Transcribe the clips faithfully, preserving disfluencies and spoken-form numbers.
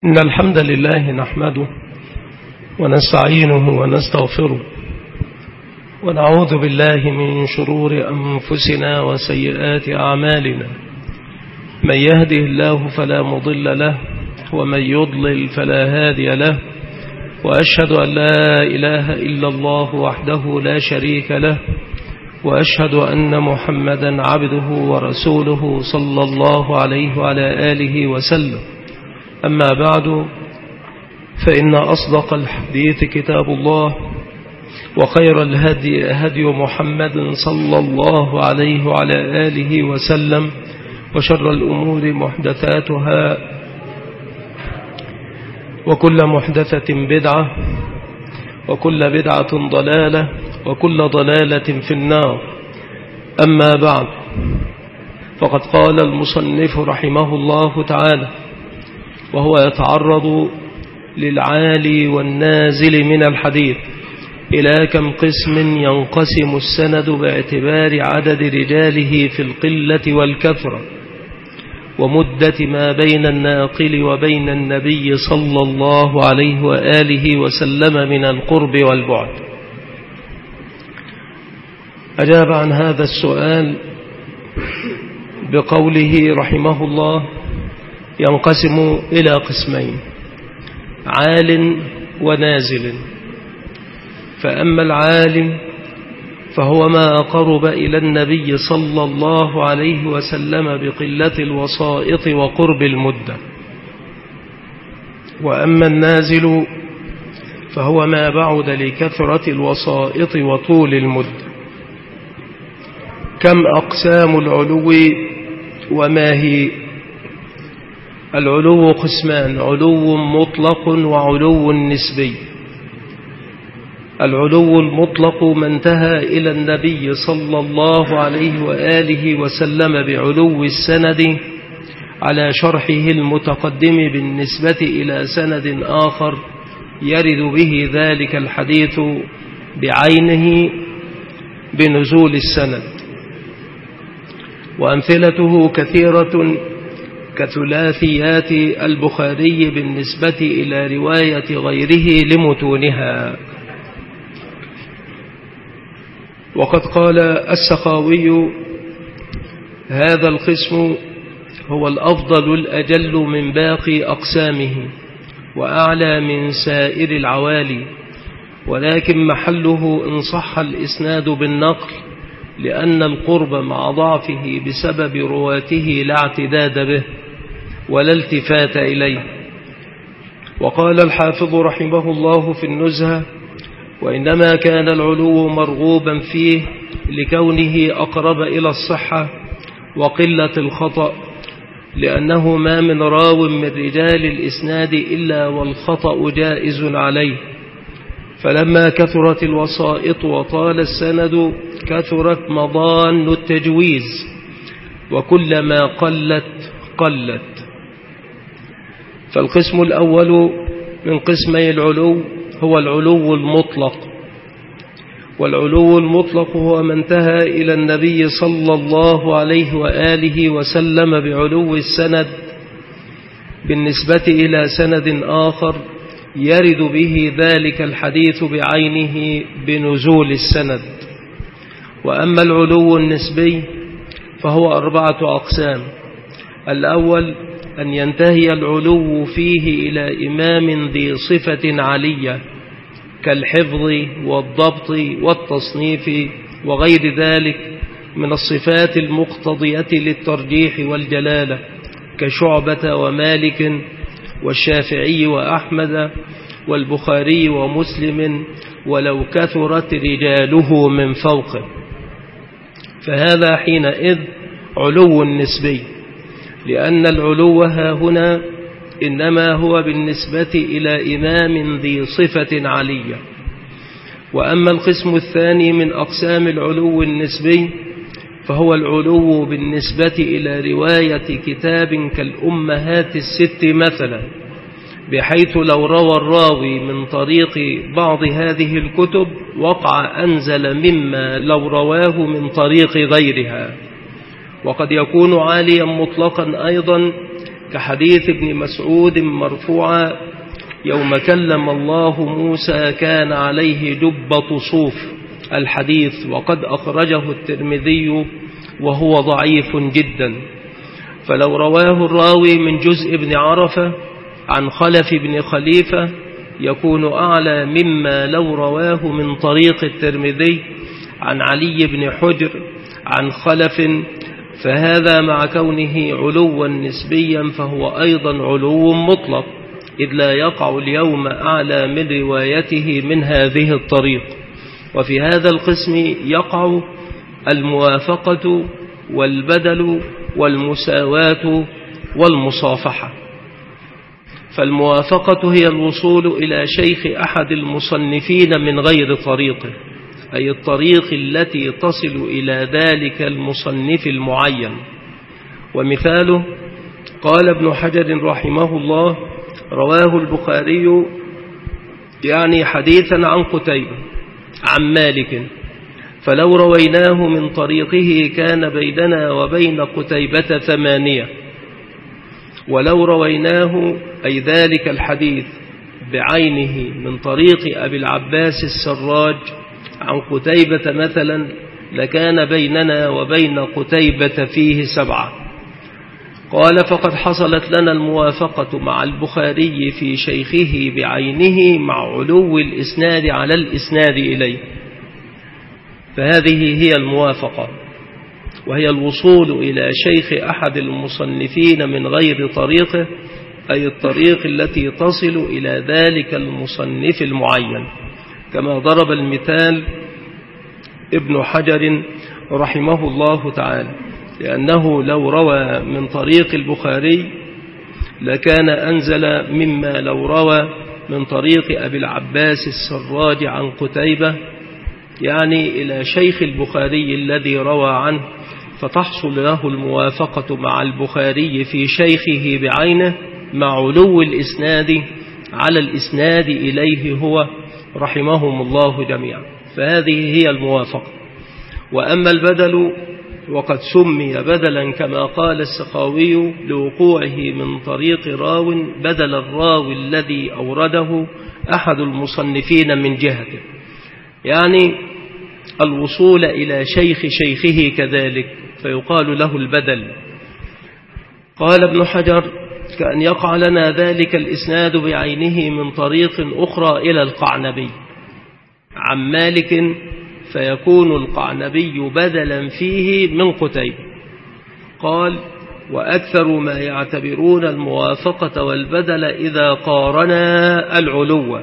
إن الحمد لله نحمده ونستعينه ونستغفره ونعوذ بالله من شرور أنفسنا وسيئات أعمالنا. من يهده الله فلا مضل له ومن يضلل فلا هادي له، وأشهد أن لا إله إلا الله وحده لا شريك له، وأشهد أن محمدا عبده ورسوله صلى الله عليه وعلى آله وسلم. أما بعد، فإن أصدق الحديث كتاب الله، وخير الهدي هدي محمد صلى الله عليه وعلى آله وسلم، وشر الأمور محدثاتها، وكل محدثة بدعة، وكل بدعة ضلالة، وكل ضلالة في النار. أما بعد، فقد قال المصنف رحمه الله تعالى وهو يتعرض للعالي والنازل من الحديث: إلى كم قسم ينقسم السند باعتبار عدد رجاله في القلة والكثرة، ومدة ما بين الناقل وبين النبي صلى الله عليه وآله وسلم من القرب والبعد. أجاب عن هذا السؤال بقوله رحمه الله: ينقسم إلى قسمين: عال ونازل. فأما العال فهو ما قرب إلى النبي صلى الله عليه وسلم بقلة الوسائط وقرب المدة. وأما النازل فهو ما بعد لكثرة الوسائط وطول المدة. كم أقسام العلو وما هي؟ العلو قسمان: علو مطلق وعلو نسبي. العلو المطلق ما انتهى إلى النبي صلى الله عليه وآله وسلم بعلو السند على شرحه المتقدم بالنسبة إلى سند آخر يرد به ذلك الحديث بعينه بنزول السند. وأمثلته كثيرة كثلاثيات البخاري بالنسبة إلى رواية غيره لمتونها. وقد قال السخاوي: هذا القسم هو الأفضل الأجل من باقي أقسامه، وأعلى من سائر العوالي، ولكن محله إن صح الإسناد بالنقل، لأن القرب مع ضعفه بسبب رواته لا اعتداد به ولا التفات إليه. وقال الحافظ رحمه الله في النزهة: وإنما كان العلو مرغوبا فيه لكونه أقرب إلى الصحة وقلة الخطأ، لأنه ما من راو من رجال الإسناد إلا والخطأ جائز عليه. فلما كثرت الوسائط وطال السند كثرت مضان التجويز، وكلما قلت قلت. فالقسم الأول من قسمي العلو هو العلو المطلق. والعلو المطلق هو ما انتهى إلى النبي صلى الله عليه وآله وسلم بعلو السند بالنسبة إلى سند آخر يرد به ذلك الحديث بعينه بنزول السند. وأما العلو النسبي فهو أربعة أقسام: الأول أن ينتهي العلو فيه إلى إمام ذي صفة علية كالحفظ والضبط والتصنيف وغير ذلك من الصفات المقتضية للترجيح والجلالة، كشعبة ومالك والشافعي وأحمد والبخاري ومسلم، ولو كثرت رجاله من فوقه، فهذا حينئذ علو نسبي، لأن العلو ها هنا إنما هو بالنسبة إلى إمام ذي صفة علية. وأما القسم الثاني من أقسام العلو النسبي فهو العلو بالنسبة إلى رواية كتاب كالأمهات الست مثلا، بحيث لو روى الراوي من طريق بعض هذه الكتب وقع أنزل مما لو رواه من طريق غيرها. وقد يكون عاليا مطلقا أيضا كحديث ابن مسعود مرفوعا: يوم كلم الله موسى كان عليه جبة صوف، الحديث، وقد أخرجه الترمذي وهو ضعيف جدا. فلو رواه الراوي من جزء بن عرفة عن خلف بن خليفة يكون أعلى مما لو رواه من طريق الترمذي عن علي بن حجر عن خلف، فهذا مع كونه علوا نسبيا فهو أيضا علو مطلق، إذ لا يقع اليوم أعلى من روايته من هذه الطريق. وفي هذا القسم يقع الموافقة والبدل والمساواة والمصافحة. فالموافقة هي الوصول إلى شيخ أحد المصنفين من غير طريقه، أي الطريق التي تصل إلى ذلك المصنف المعين. ومثاله قال ابن حجر رحمه الله: رواه البخاري يعني حديثا عن قتيبة عن مالك، فلو رويناه من طريقه كان بيننا وبين قتيبة ثمانية، ولو رويناه أي ذلك الحديث بعينه من طريق أبي العباس السراج عن قتيبة مثلا لكان بيننا وبين قتيبة فيه سبعة. قال: فقد حصلت لنا الموافقة مع البخاري في شيخه بعينه مع علو الإسناد على الإسناد إليه، فهذه هي الموافقة، وهي الوصول إلى شيخ أحد المصنفين من غير طريقه، أي الطريق التي تصل إلى ذلك المصنف المعين، كما ضرب المثال ابن حجر رحمه الله تعالى، لأنه لو روى من طريق البخاري لكان أنزل مما لو روى من طريق أبي العباس السراج عن قتيبة، يعني إلى شيخ البخاري الذي روى عنه، فتحصل له الموافقة مع البخاري في شيخه بعينه مع علو الإسناد على الإسناد إليه هو رحمهم الله جميعا، فهذه هي الموافقة. وأما البدل وقد سمي بدلا كما قال السخاوي لوقوعه من طريق راو بدل الراوي الذي أورده أحد المصنفين من جهته، يعني الوصول إلى شيخ شيخه كذلك، فيقال له البدل. قال ابن حجر: كأن يقع لنا ذلك الإسناد بعينه من طريق أخرى إلى القعنبي عن مالك، فيكون القعنبي بدلا فيه من قتيبة. قال: وأكثر ما يعتبرون الموافقة والبدل إذا قارنا العلو،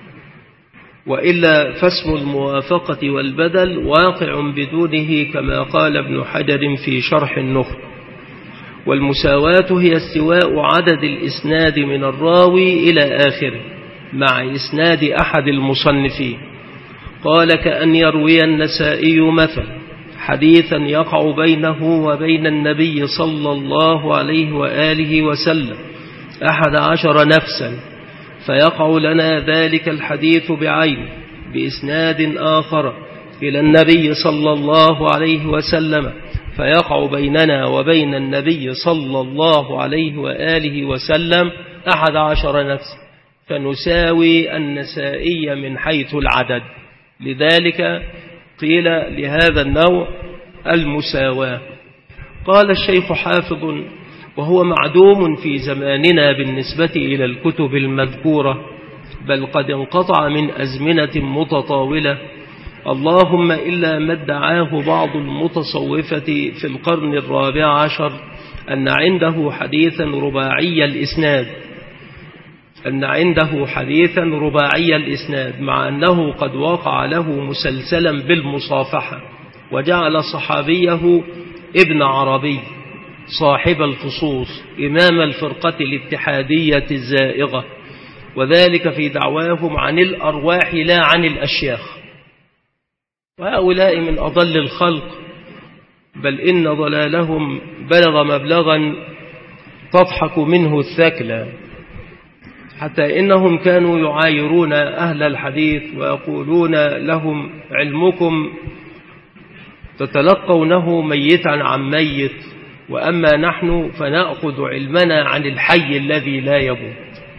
وإلا فاسم الموافقة والبدل واقع بدونه كما قال ابن حجر في شرح النخبة. والمساواة هي استواء عدد الإسناد من الراوي إلى آخره مع إسناد أحد المصنفين. قال: كأن يروي النسائي مثلا حديثا يقع بينه وبين النبي صلى الله عليه وآله وسلم أحد عشر نفسا، فيقع لنا ذلك الحديث بعين بإسناد آخر إلى النبي صلى الله عليه وسلم، فيقع بيننا وبين النبي صلى الله عليه وآله وسلم أحد عشر نفسا، فنساوي النسائي من حيث العدد. لذلك قيل لهذا النوع المساواة. قال الشيخ حافظ: وهو معدوم في زماننا بالنسبة إلى الكتب المذكورة، بل قد انقطع من أزمنة متطاولة، اللهم إلا ما ادعاه بعض المتصوفة في القرن الرابع عشر أن عنده حديثا رباعي الإسناد أن عنده حديثا رباعي الإسناد مع أنه قد وقع له مسلسلا بالمصافحة، وجعل صحابيه ابن عربي صاحب الفصوص إمام الفرقة الاتحادية الزائغة، وذلك في دعواهم عن الأرواح لا عن الأشياخ. وهؤلاء من أضل الخلق، بل إن ضلالهم بلغ مبلغا تضحك منه الثكلى، حتى إنهم كانوا يعايرون أهل الحديث ويقولون لهم: علمكم تتلقونه ميتا عن ميت، وأما نحن فنأخذ علمنا عن الحي الذي لا يموت.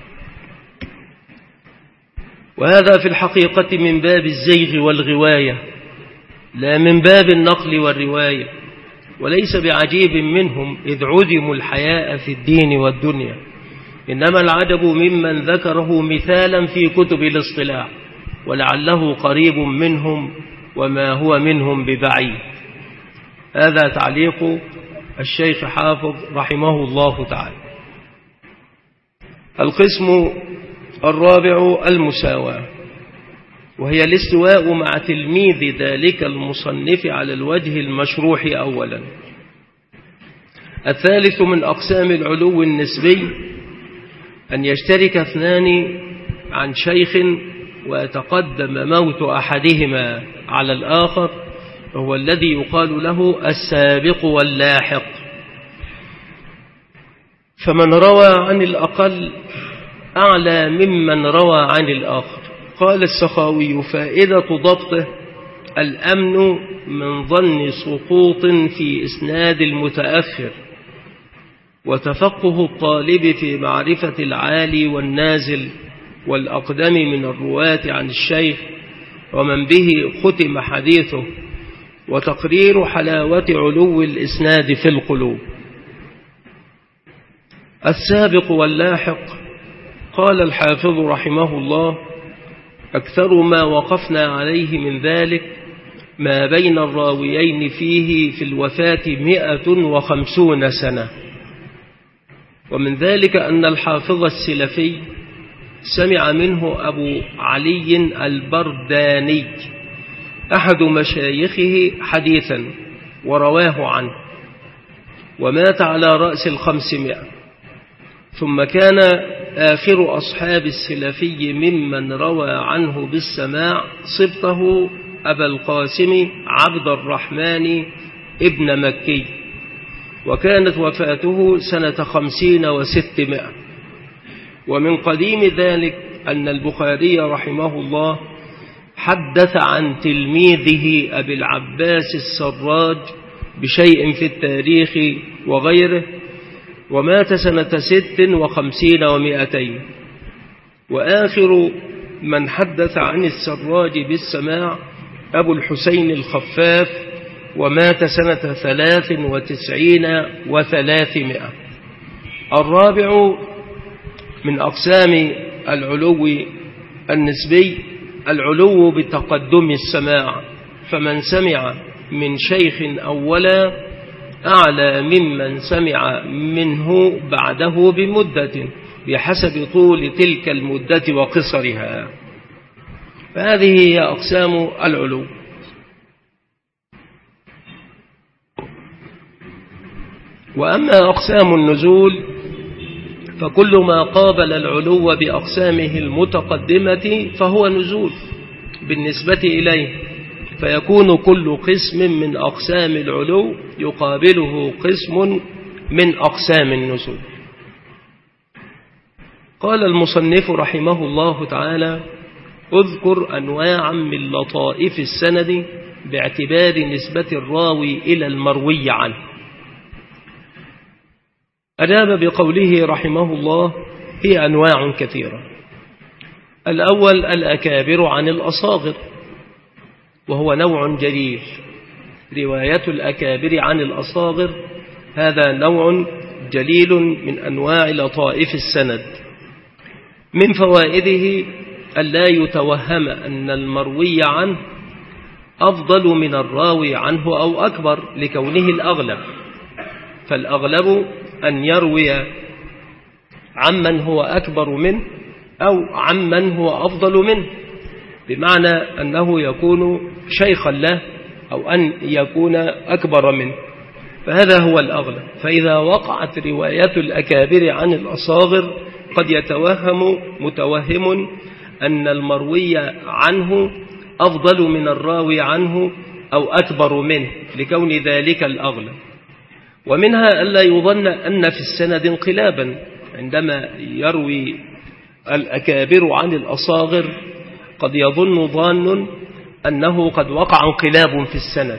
وهذا في الحقيقة من باب الزيغ والغواية لا من باب النقل والرواية، وليس بعجيب منهم إذ عدموا الحياء في الدين والدنيا، إنما العجب ممن ذكره مثالا في كتب الاصطلاح ولعله قريب منهم وما هو منهم ببعيد. هذا تعليق الشيخ حافظ رحمه الله تعالى. القسم الرابع المساواة، وهي الاستواء مع تلميذ ذلك المصنف على الوجه المشروح أولا. الثالث من أقسام العلو النسبي أن يشترك اثنان عن شيخ ويتقدم موت أحدهما على الآخر، وهو الذي يقال له السابق واللاحق. فمن روى عن الأقل أعلى ممن روى عن الآخر. قال السخاوي: فائدة ضبطه الأمن من ظن سقوط في إسناد المتأخر، وتفقه الطالب في معرفة العالي والنازل والأقدم من الرواة عن الشيخ ومن به ختم حديثه، وتقرير حلاوة علو الإسناد في القلوب. السابق واللاحق، قال الحافظ رحمه الله: أكثر ما وقفنا عليه من ذلك ما بين الراويين فيه في الوفاة مئة وخمسون سنة. ومن ذلك أن الحافظ السلفي سمع منه أبو علي البرداني أحد مشايخه حديثا ورواه عنه، ومات على رأس الخمسمائة. ثم كان آخر أصحاب السلفي ممن روى عنه بالسماع صبته أبا القاسم عبد الرحمن ابن مكي، وكانت وفاته سنة خمسين وستمائة. ومن قديم ذلك أن البخاري رحمه الله حدث عن تلميذه أبي العباس السراج بشيء في التاريخ وغيره، ومات سنة ست وخمسين ومائتين. وآخر من حدث عن السراج بالسماع أبو الحسين الخفاف، ومات سنة ثلاث وتسعين وثلاثمائة. الرابع من أقسام العلو النسبي العلو بتقدم السماع، فمن سمع من شيخ أولا أعلى ممن سمع منه بعده بمدة بحسب طول تلك المدة وقصرها. فهذه هي أقسام العلو. وأما أقسام النزول فكل ما قابل العلو بأقسامه المتقدمة فهو نزول بالنسبة إليه، فيكون كل قسم من أقسام العلو يقابله قسم من أقسام النزول. قال المصنف رحمه الله تعالى: اذكر أنواعا من لطائف السند باعتبار نسبة الراوي إلى المروي عنه. أجاب بقوله رحمه الله: هي أنواع كثيرة. الأول الأكابر عن الأصاغر، وهو نوع جليل. رواية الأكابر عن الأصاغر هذا نوع جليل من أنواع لطائف السند. من فوائده ألا يتوهم أن المروي عنه أفضل من الراوي عنه أو أكبر لكونه الأغلب، فالأغلب أن يروي عمن هو أكبر منه أو عمن هو أفضل منه، بمعنى أنه يكون شيخا له أو أن يكون أكبر منه، فهذا هو الأغلب. فإذا وقعت رواية الأكابر عن الأصاغر قد يتوهم متوهم أن المروي عنه أفضل من الراوي عنه أو أكبر منه لكون ذلك الأغلب. ومنها ألا يظن أن في السند انقلابا، عندما يروي الأكابر عن الأصاغر قد يظن ظان أنه قد وقع انقلاب في السند،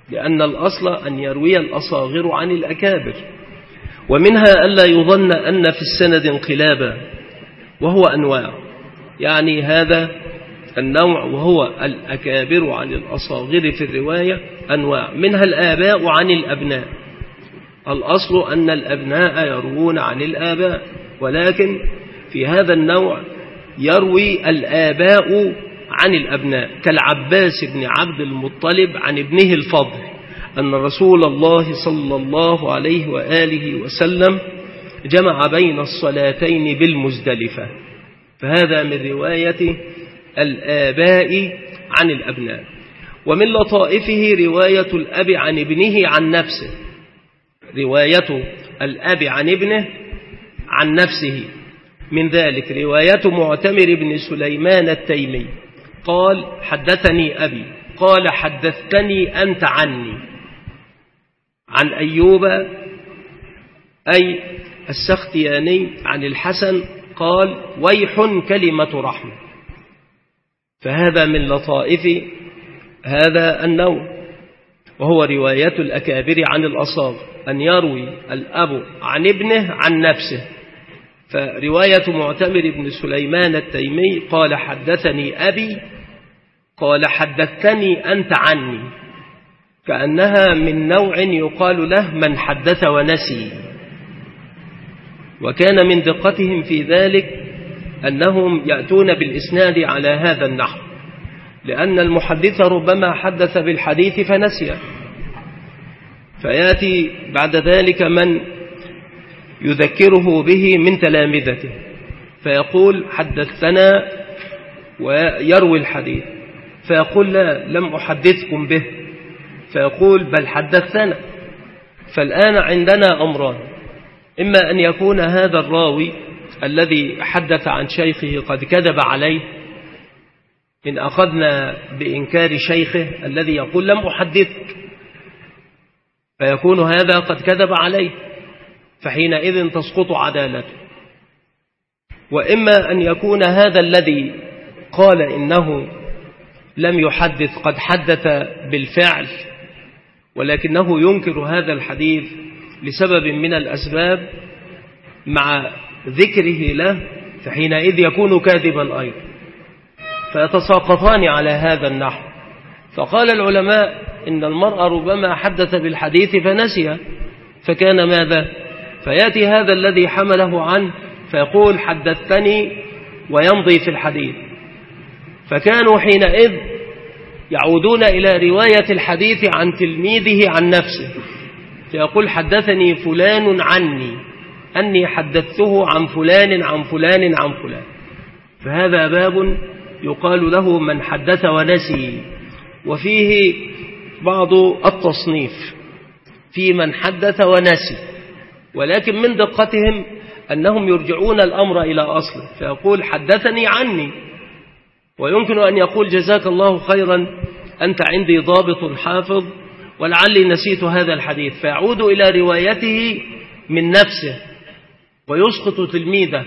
لأن الأصل أن يروي الأصاغر عن الأكابر. ومنها ألا يظن أن في السند انقلابا، وهو أنواع، يعني هذا النوع وهو الأكابر عن الأصاغر في الرواية أنواع، منها الآباء عن الأبناء. الأصل أن الأبناء يروون عن الآباء، ولكن في هذا النوع يروي الآباء عن الأبناء، كالعباس بن عبد المطلب عن ابنه الفضل أن رسول الله صلى الله عليه وآله وسلم جمع بين الصلاتين بالمزدلفة، فهذا من رواية الآباء عن الأبناء. ومن لطائفه رواية الأب عن ابنه عن نفسه، رواية الأب عن ابنه عن نفسه، من ذلك رواية معتمر بن سليمان التيمي قال حدثني أبي قال حدثتني أنت عني، عن أيوب أي السختياني عن الحسن قال ويح كلمة رحمة. فهذا من لطائف هذا النوع، وهو رواية الأكابر عن الأصاغر، أن يروي الأب عن ابنه عن نفسه. فرواية معتمر بن سليمان التيمي قال حدثني أبي قال حدثتني أنت عني، كأنها من نوع يقال له من حدث ونسي. وكان من دقتهم في ذلك أنهم يأتون بالإسناد على هذا النحو، لأن المحدث ربما حدث بالحديث فنسي، فيأتي بعد ذلك من يذكره به من تلامذته فيقول حدثنا ويروي الحديث، فيقول لا لم أحدثكم به، فيقول بل حدثنا. فالآن عندنا أمران، إما أن يكون هذا الراوي الذي حدث عن شيخه قد كذب عليه، إن أخذنا بإنكار شيخه الذي يقول لم أحدثك، فيكون هذا قد كذب عليه، فحينئذ تسقط عدالته. وإما أن يكون هذا الذي قال إنه لم يحدث قد حدث بالفعل، ولكنه ينكر هذا الحديث لسبب من الأسباب مع ذكره له، فحينئذ يكون كاذبا أيضا، فيتساقطان على هذا النحو. فقال العلماء إن المرء ربما حدث بالحديث فنسي، فكان ماذا؟ فيأتي هذا الذي حمله عنه فيقول حدثتني ويمضي في الحديث، فكانوا حينئذ يعودون إلى رواية الحديث عن تلميذه عن نفسه، فيقول حدثني فلان عني أني حدثته عن فلان عن فلان عن فلان. فهذا باب يقال له من حدث ونسي، وفيه بعض التصنيف في من حدث ونسي، ولكن من دقتهم أنهم يرجعون الأمر إلى أصله، فيقول حدثني عني، ويمكن أن يقول جزاك الله خيرا أنت عندي ضابط حافظ ولعلي نسيت هذا الحديث، فيعود إلى روايته من نفسه ويسقط تلميذه،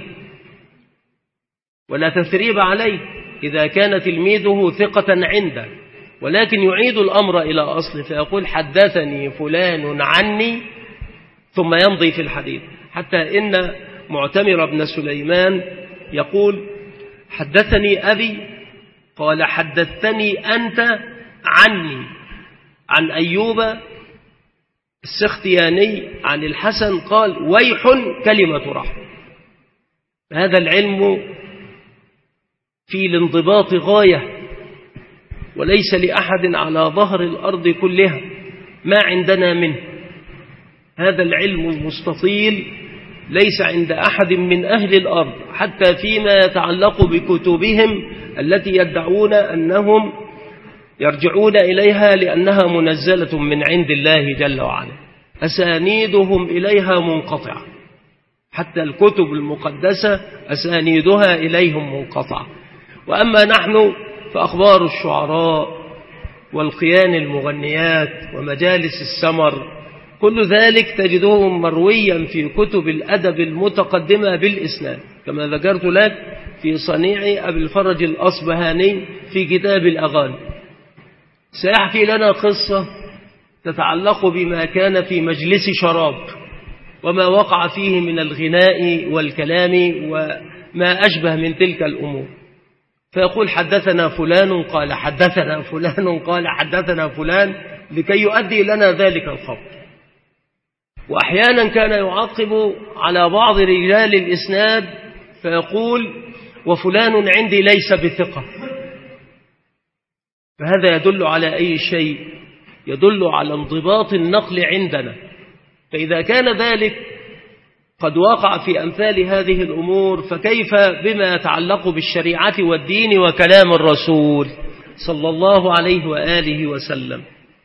ولا تثريب عليه إذا كان تلميذه ثقة عنده، ولكن يعيد الأمر إلى أصله، فيقول حدثني فلان عني ثم يمضي في الحديث. حتى إن معتمر بن سليمان يقول حدثني أبي قال حدثتني أنت عني، عن أيوب السختياني عن الحسن قال ويح كلمة رحمة. هذا العلم في الانضباط غاية، وليس لأحد على ظهر الأرض كلها ما عندنا منه. هذا العلم المستطيل ليس عند أحد من أهل الأرض، حتى فيما يتعلق بكتبهم التي يدعون أنهم يرجعون إليها لأنها منزلة من عند الله جل وعلا، أسانيدهم إليها منقطعة، حتى الكتب المقدسة أسانيدها إليهم منقطعة. وأما نحن فأخبار الشعراء والقيان المغنيات ومجالس السمر كل ذلك تجده مرويا في كتب الأدب المتقدمة بالإسناد، كما ذكرت لك في صنيع أبي الفرج الأصبهاني في كتاب الأغاني. سيحكي لنا قصة تتعلق بما كان في مجلس شراب وما وقع فيه من الغناء والكلام وما أشبه من تلك الأمور، فيقول حدثنا فلان قال حدثنا فلان قال حدثنا فلان لكي يؤدي لنا ذلك الخبر. وأحيانا كان يعقب على بعض رجال الإسناد فيقول وفلان عندي ليس بثقة، فهذا يدل على أي شيء؟ يدل على انضباط النقل عندنا. فإذا كان ذلك قد وقع في أمثال هذه الأمور فكيف بما يتعلق بالشريعة والدين وكلام الرسول صلى الله عليه وآله وسلم.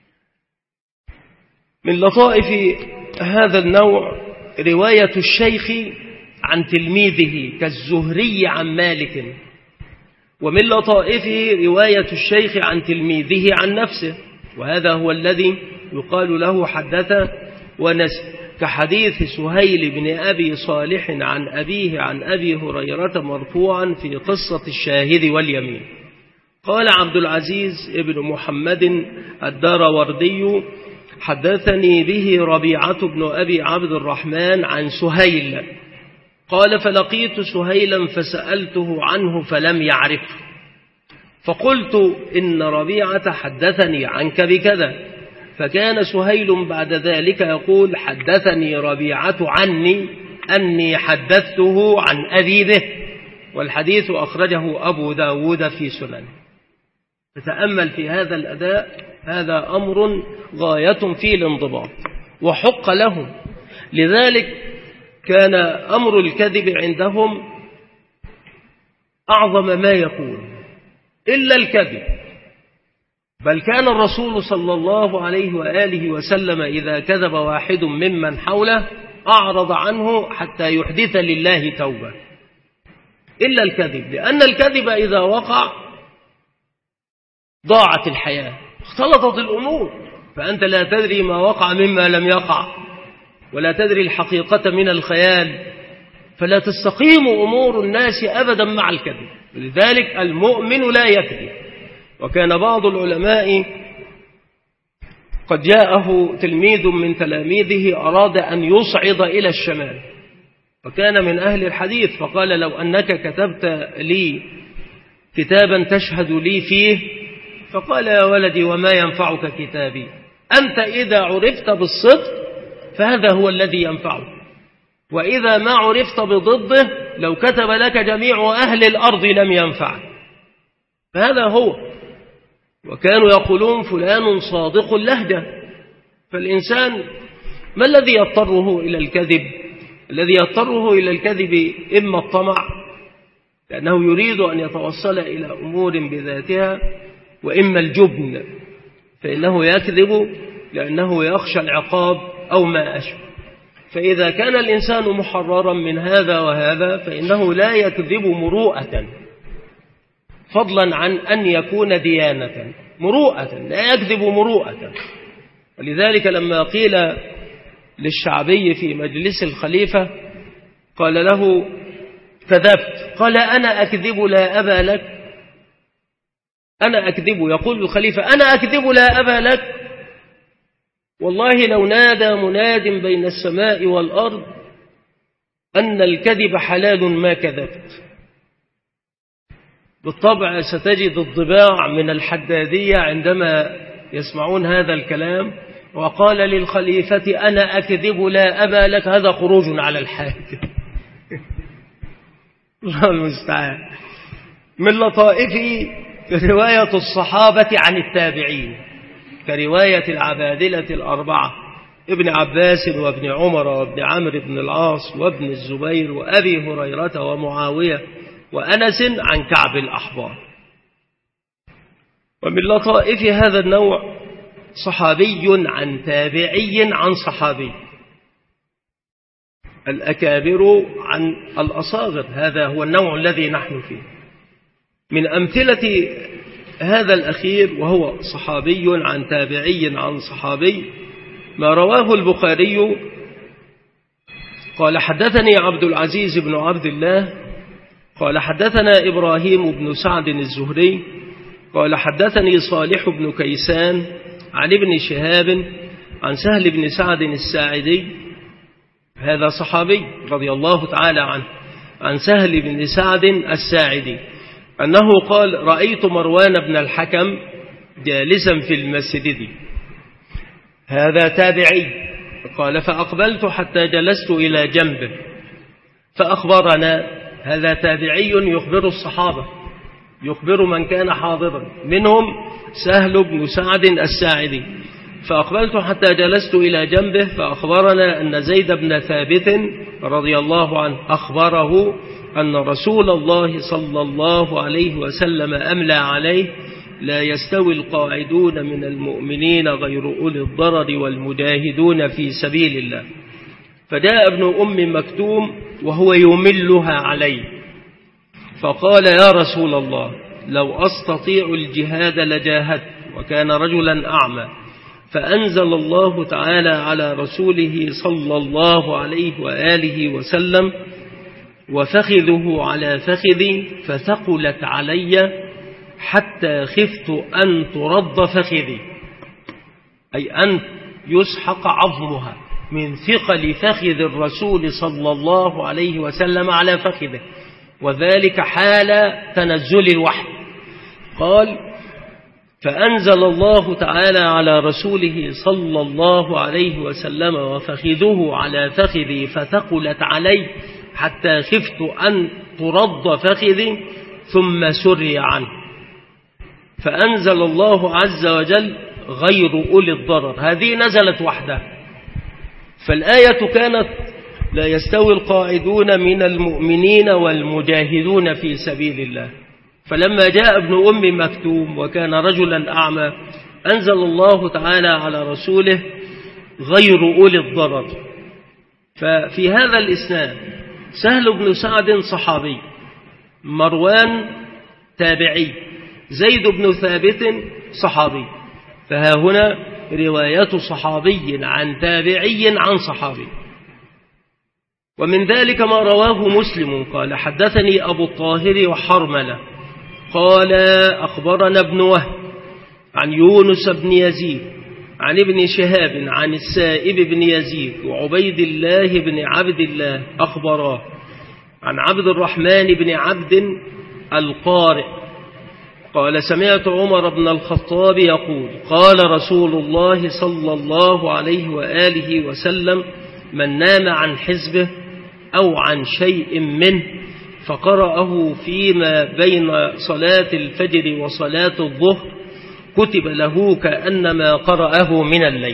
من لطائف هذا النوع رواية الشيخ عن تلميذه كالزهري عن مالك، ومن لطائفه رواية الشيخ عن تلميذه عن نفسه، وهذا هو الذي يقال له حدث ونسي، كحديث سهيل بن أبي صالح عن أبيه عن أبي هريرة مرفوعا في قصة الشاهد واليمين. قال عبد العزيز ابن محمد الداروردي حدثني به ربيعة بن أبي عبد الرحمن عن سهيل قال فلقيت سهيلا فسألته عنه فلم يعرفه، فقلت إن ربيعة حدثني عنك بكذا، فكان سهيل بعد ذلك يقول حدثني ربيعة عني أني حدثته عن أبي به، والحديث أخرجه أبو داود في سنن. فتأمل في هذا الأداء، هذا أمر غاية فيه الانضباط وحق لهم. لذلك كان أمر الكذب عندهم أعظم ما يكون إلا الكذب، بل كان الرسول صلى الله عليه وآله وسلم إذا كذب واحد ممن حوله أعرض عنه حتى يحدث لله توبة، إلا الكذب، لأن الكذب إذا وقع ضاعت الحياة، اختلطت الأمور، فأنت لا تدري ما وقع مما لم يقع، ولا تدري الحقيقة من الخيال، فلا تستقيم أمور الناس أبدا مع الكذب. لذلك المؤمن لا يكذب. وكان بعض العلماء قد جاءه تلميذ من تلاميذه أراد أن يصعد إلى الشمال، وكان من أهل الحديث، فقال لو أنك كتبت لي كتابا تشهد لي فيه، فقال يا ولدي وما ينفعك كتابي، أنت إذا عرفت بالصدق فهذا هو الذي ينفعك، وإذا ما عرفت بضده لو كتب لك جميع أهل الأرض لم ينفعك، فهذا هو. وكانوا يقولون فلان صادق اللهجة. فالإنسان ما الذي يضطره إلى الكذب؟ الذي يضطره إلى الكذب إما الطمع، لأنه يريد أن يتوصل إلى أمور بذاتها، وإما الجبن، فإنه يكذب لأنه يخشى العقاب أو ما أشبه. فإذا كان الإنسان محررا من هذا وهذا فإنه لا يكذب مروءة، فضلا عن أن يكون ديانة، مروءة، لا يكذب مروءة. ولذلك لما قيل للشعبي في مجلس الخليفة قال له كذبت، قال أنا أكذب لا أبا لك، أنا أكذب، يقول الخليفة أنا أكذب لا أبا لك، والله لو نادى مناد بين السماء والأرض أن الكذب حلال ما كذبت. بالطبع ستجد الضباع من الحدادية عندما يسمعون هذا الكلام. وقال للخليفة أنا أكذب لا أبا لك، هذا خروج على الحاد. الله المستعان. من لطائف رواية الصحابة عن التابعين كرواية العبادلة الأربعة ابن عباس وابن عمر وابن عمرو بن العاص وابن الزبير وأبي هريرة ومعاوية وأنس عن كعب الأحبار. ومن لطائف هذا النوع صحابي عن تابعي عن صحابي، الأكابر عن الأصاغر، هذا هو النوع الذي نحن فيه. من أمثلة هذا الأخير وهو صحابي عن تابعي عن صحابي ما رواه البخاري قال حدثني عبد العزيز بن عبد الله قال حدثنا إبراهيم بن سعد الزهري قال حدثني صالح بن كيسان عن ابن شهاب عن سهل بن سعد الساعدي، هذا صحابي رضي الله تعالى عنه، عن سهل بن سعد الساعدي أنه قال: رأيت مروان بن الحكم جالسا في المسجد. هذا تابعي. قال: فأقبلت حتى جلست إلى جنبه فأخبرنا. هذا تابعي يخبر الصحابة، يخبر من كان حاضرا، منهم سهل بن سعد الساعدي. فأقبلت حتى جلست إلى جنبه فأخبرنا أن زيد بن ثابت رضي الله عنه أخبره أن رسول الله صلى الله عليه وسلم أملى عليه: لا يستوي القاعدون من المؤمنين غير أولي الضرر والمجاهدون في سبيل الله. فجاء ابن أم مكتوم وهو يملها عليه فقال: يا رسول الله، لو أستطيع الجهاد لجاهدت، وكان رجلا أعمى. فأنزل الله تعالى على رسوله صلى الله عليه وآله وسلم: وفخذه على فخذي فثقلت علي حتى خفت أن ترد فخذي، أي أن يسحق عظمها من ثقل فخذ الرسول صلى الله عليه وسلم على فخذه، وذلك حال تنزل الوحي. قال: فأنزل الله تعالى على رسوله صلى الله عليه وسلم: وفخذه على فخذي فثقلت علي حتى خفت أن ترد فخذي، ثم سري عنه. فأنزل الله عز وجل: غير أولي الضرر. هذه نزلت وحدها. فالآية كانت: لا يستوي القاعدون من المؤمنين والمجاهدون في سبيل الله. فلما جاء ابن أم مكتوم وكان رجلا أعمى أنزل الله تعالى على رسوله: غير أولي الضرر. ففي هذا الإسناد سهل بن سعد صحابي، مروان تابعي، زيد بن ثابت صحابي. فها هنا رواية صحابي عن تابعي عن صحابي. ومن ذلك ما رواه مسلم قال: حدثني أبو الطاهر وحرملة قال: أخبرنا ابن وهب عن يونس بن يزيد عن ابن شهاب عن السائب بن يزيد وعبيد الله بن عبد الله أخبراه عن عبد الرحمن بن عبد القارئ قال: سمعت عمر بن الخطاب يقول: قال رسول الله صلى الله عليه وآله وسلم: من نام عن حزبه أو عن شيء منه فقرأه فيما بين صلاة الفجر وصلاة الظهر كتب له كأنما قرأه من الليل.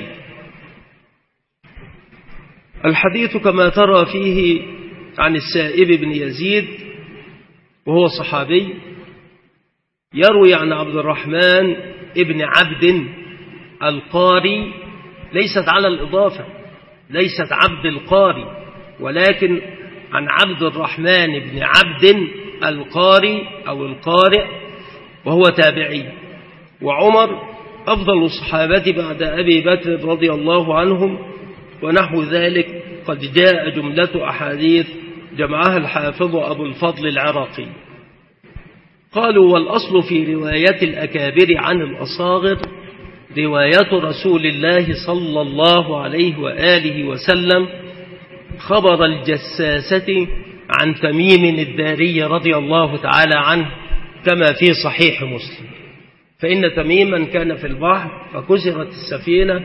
الحديث كما ترى فيه عن السائب بن يزيد وهو صحابي، يروي عن عبد الرحمن ابن عبد القاري، ليست على الإضافة، ليست عبد القاري، ولكن عن عبد الرحمن بن عبد القاري أو القارئ، وهو تابعي. وعمر أفضل الصحابة بعد أبي بكر رضي الله عنهم، ونحو ذلك قد جاء جملة أحاديث جمعها الحافظ أبو الفضل العراقي. قالوا: والأصل في رواية الأكابر عن الأصاغر رواية رسول الله صلى الله عليه وآله وسلم خبر الجساسة عن تميم الداري رضي الله تعالى عنه كما في صحيح مسلم. فإن تميما كان في البحر فكسرت السفينة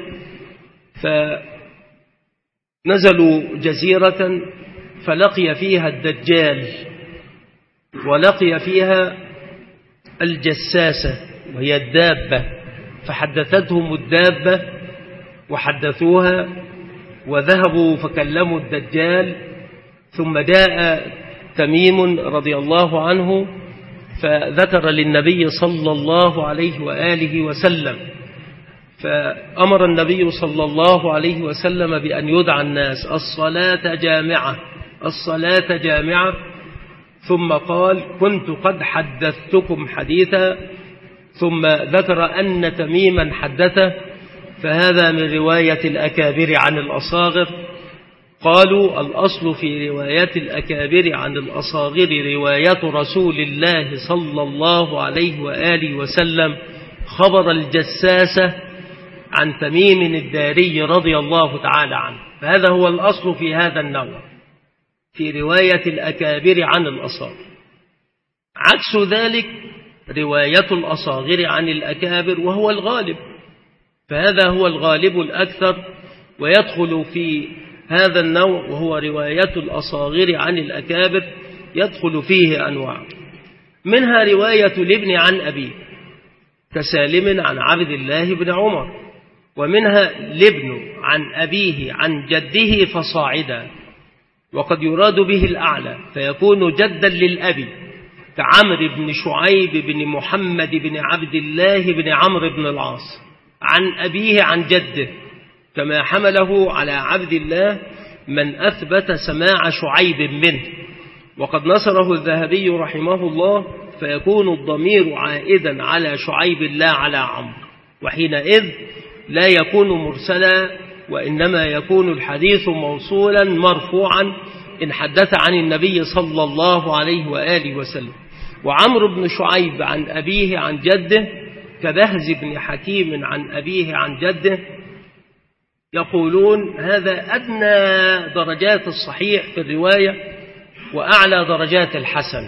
فنزلوا جزيرة فلقي فيها الدجال ولقي فيها الجساسة وهي الدابة، فحدثتهم الدابة وحدثوها وذهبوا فكلموا الدجال. ثم جاء تميم رضي الله عنه فذكر للنبي صلى الله عليه وآله وسلم، فأمر النبي صلى الله عليه وسلم بأن يدعى الناس: الصلاة جامعة، الصلاة جامعة. ثم قال: كنت قد حدثتكم حديثا. ثم ذكر أن تميما حدثه، فهذا من رواية الأكابر عن الأصاغر. قالوا: الأصل في رواية الأكابر عن الأصاغر رواية رسول الله صلى الله عليه وآله وسلم خبر الجساسة عن تميم الداري رضي الله تعالى عنه. فهذا هو الأصل في هذا النوع في رواية الأكابر عن الأصاغر. عكس ذلك رواية الأصاغر عن الأكابر وهو الغالب، فهذا هو الغالب الأكثر، ويدخل في هذا النوع وهو رواية الأصاغر عن الأكابر يدخل فيه أنواع، منها رواية الابن عن أبيه كسالم عن عبد الله بن عمر، ومنها الابن عن أبيه عن جده فصاعدا، وقد يراد به الأعلى فيكون جدا للأبي كعمر بن شعيب بن محمد بن عبد الله بن عمرو بن العاص عن أبيه عن جده، كما حمله على عبد الله من أثبت سماع شعيب منه. وقد نصره الذهبي رحمه الله فيكون الضمير عائدا على شعيب لا على عمرو، وحينئذ لا يكون مرسلا، وإنما يكون الحديث موصولا مرفوعا إن حدث عن النبي صلى الله عليه وآله وسلم. وعمرو بن شعيب عن أبيه عن جده كبهز بن حكيم عن أبيه عن جده، يقولون هذا أدنى درجات الصحيح في الرواية وأعلى درجات الحسن،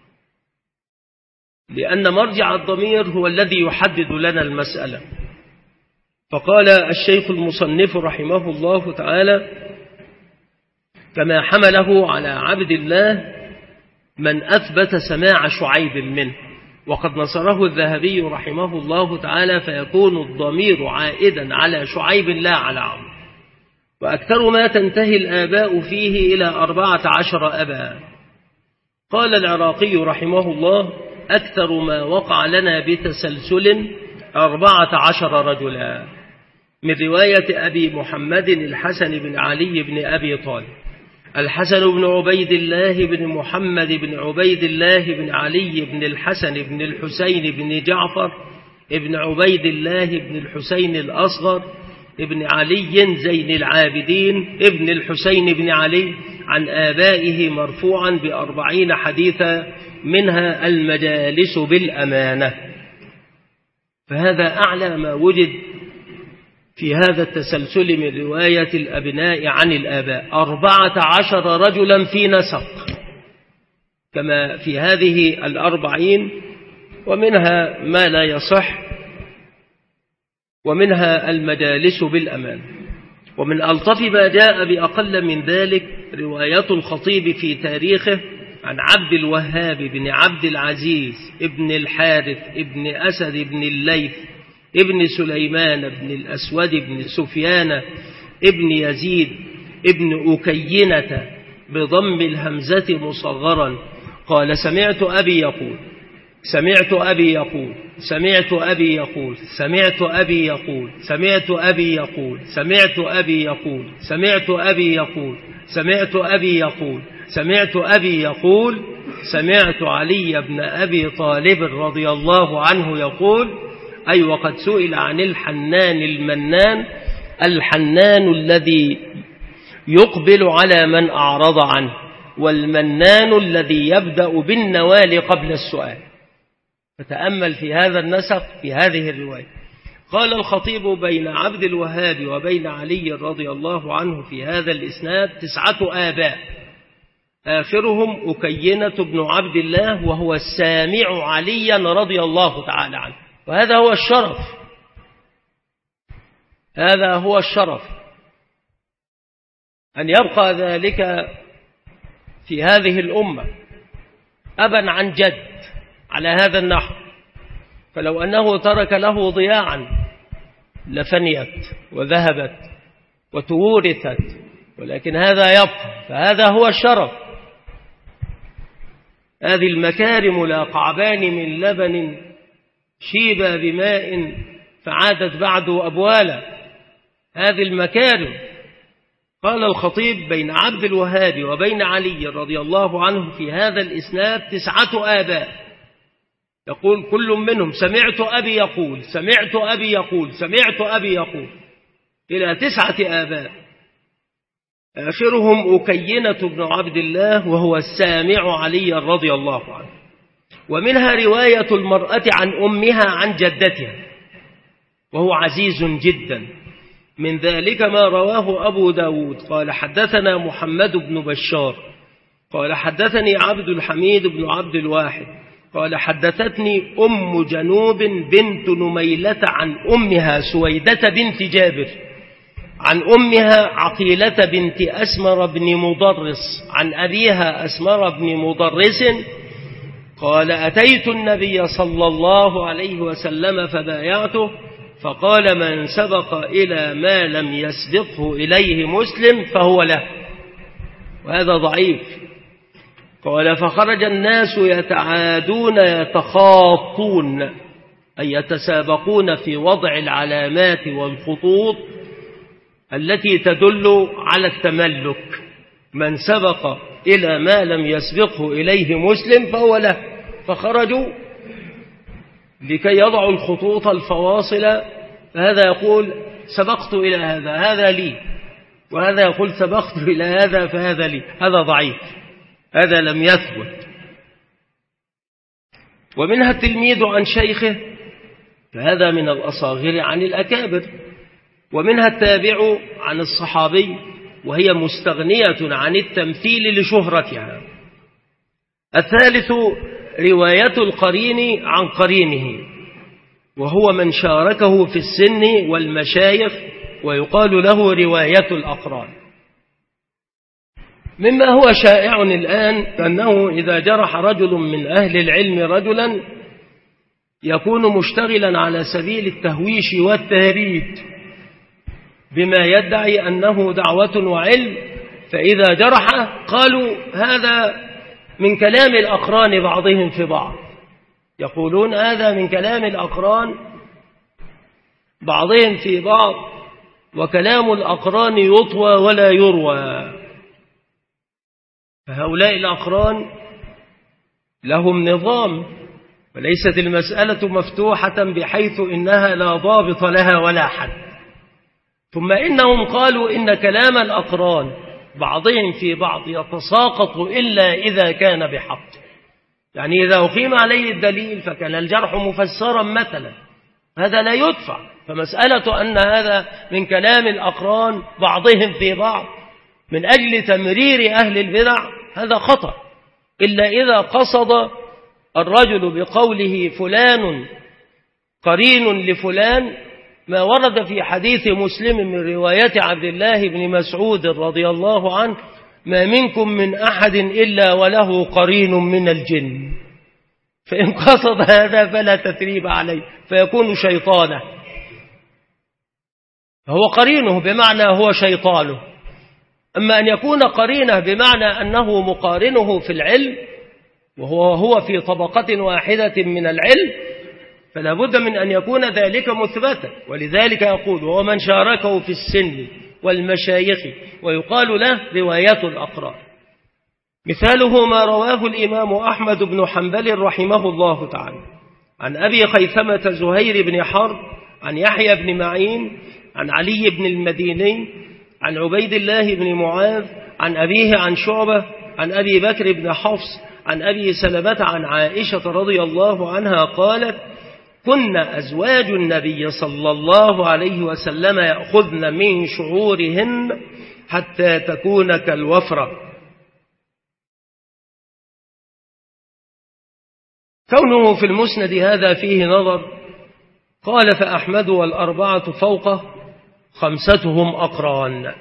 لأن مرجع الضمير هو الذي يحدد لنا المسألة. فقال الشيخ المصنف رحمه الله تعالى كما حمله على عبد الله من أثبت سماع شعيب منه، وقد نصره الذهبي رحمه الله تعالى فيكون الضمير عائدا على شعيب لا على عمرو. وأكثر ما تنتهي الآباء فيه إلى أربعة عشر أبا. قال العراقي رحمه الله أكثر ما وقع لنا بتسلسل أربعة عشر رجلا، من رواية أبي محمد الحسن بن علي بن أبي طالب، الحسن بن عبيد الله بن محمد بن عبيد الله بن علي بن الحسن بن الحسين بن جعفر بن عبيد الله بن الحسين الأصغر ابن علي زين العابدين ابن الحسين بن علي عن آبائه مرفوعا بأربعين حديثا، منها المجالس بالأمانة. فهذا أعلى ما وجد في هذا التسلسل من رواية الأبناء عن الآباء، أربعة عشر رجلا في نسق كما في هذه الأربعين، ومنها ما لا يصح، ومنها المجالس بالأمان. ومن ألطف ما جاء بأقل من ذلك رواية الخطيب في تاريخه عن عبد الوهاب بن عبد العزيز ابن الحارث ابن أسد ابن الليث ابن سليمان بن الأسود بن سفيان ابن يزيد ابن أكينة بضم الهمزة مصغرا قال سمعت أبي يقول سمعت أبي يقول سمعت أبي يقول سمعت أبي يقول سمعت أبي يقول سمعت أبي يقول سمعت أبي يقول سمعت أبي يقول سمعت أبي يقول سمعت علي بن أبي طالب رضي الله عنه يقول، أي وقد سئل عن الحنان المنان، الحنان الذي يقبل على من أعرض عنه، والمنان الذي يبدأ بالنوال قبل السؤال. فتأمل في هذا النسق في هذه الرواية. قال الخطيب بين عبد الوهاب وبين علي رضي الله عنه في هذا الإسناد تسعة آباء، آخرهم أكينة بن عبد الله وهو السامع عليا رضي الله تعالى عنه. وهذا هو الشرف، هذا هو الشرف أن يبقى ذلك في هذه الأمة أبا عن جد على هذا النحو، فلو أنه ترك له ضياعا لفنيت وذهبت وتورثت، ولكن هذا يبقى، فهذا هو الشرف. هذه المكارم لا قعبان من لبن شيبا بماء فعادت بعد أبوالا، هذه المكارم. قال الخطيب بين عبد الوهاب وبين علي رضي الله عنه في هذا الإسناد تسعة آباء، يقول كل منهم سمعت أبي يقول سمعت أبي يقول سمعت أبي يقول إلى تسعة آباء، آخرهم أكينة بن عبد الله وهو السامع علي رضي الله عنه. ومنها رواية المرأة عن أمها عن جدتها، وهو عزيز جدا. من ذلك ما رواه أبو داود قال حدثنا محمد بن بشار قال حدثني عبد الحميد بن عبد الواحد قال حدثتني أم جنوب بنت نميلة عن أمها سويدة بنت جابر عن أمها عقيلة بنت أسمر بن مضرس عن أبيها أسمر بن مضرس قال أتيت النبي صلى الله عليه وسلم فبايعته فقال من سبق إلى ما لم يسبقه إليه مسلم فهو له، وهذا ضعيف. قال فخرج الناس يتعادون يتخاطون أي يتسابقون في وضع العلامات والخطوط التي تدل على التملك، من سبق إلى ما لم يسبقه إليه مسلم فهو له، فخرجوا لكي يضعوا الخطوط الفواصل، فهذا يقول سبقت إلى هذا هذا لي، وهذا يقول سبقت إلى هذا فهذا لي، هذا ضعيف، هذا لم يثبت. ومنها التلميذ عن شيخه فهذا من الأصاغر عن الأكابر، ومنها التابع عن الصحابي وهي مستغنية عن التمثيل لشهرتها. الثالث رواية القرين عن قرينه، وهو من شاركه في السن والمشايخ، ويقال له رواية الأقران. مما هو شائع الآن أنه إذا جرح رجل من أهل العلم رجلا يكون مشتغلا على سبيل التهويش والتهريج بما يدعي أنه دعوة وعلم، فإذا جرح قالوا هذا من كلام الأقران بعضهم في بعض، يقولون هذا من كلام الأقران بعضهم في بعض، وكلام الأقران يطوى ولا يروى. فهؤلاء الأقران لهم نظام، وليست المسألة مفتوحة بحيث إنها لا ضابط لها ولا حد. ثم إنهم قالوا إن كلام الأقران بعضهم في بعض يتساقط إلا إذا كان بحق، يعني إذا أقيم عليه الدليل فكان الجرح مفسرا مثلا، هذا لا يدفع. فمسألة أن هذا من كلام الأقران بعضهم في بعض من أجل تمرير أهل البدع هذا خطأ، إلا إذا قصد الرجل بقوله فلان قرين لفلان ما ورد في حديث مسلم من رواية عبد الله بن مسعود رضي الله عنه ما منكم من أحد إلا وله قرين من الجن، فإن قصد هذا فلا تثريب عليه فيكون شيطانه، فهو قرينه بمعنى هو شيطانه. أما أن يكون قرينه بمعنى أنه مقارنه في العلم وهو هو في طبقة واحدة من العلم فلا بد من أن يكون ذلك مثبتا. ولذلك يقول ومن شاركه في السن والمشايخ ويقال له رواية الأقران. مثاله ما رواه الإمام أحمد بن حنبل رحمه الله تعالى عن أبي خيثمة زهير بن حرب عن يحيى بن معين عن علي بن المديني عن عبيد الله بن معاذ عن أبيه عن شعبة عن أبي بكر بن حفص عن أبي سلمة عن عائشة رضي الله عنها قالت كن أزواج النبي صلى الله عليه وسلم يأخذن من شعورهن حتى تكون كالوفرة. كونه في المسند هذا فيه نظر. قال فأحمد والأربعة فوقه خمستهم أقران.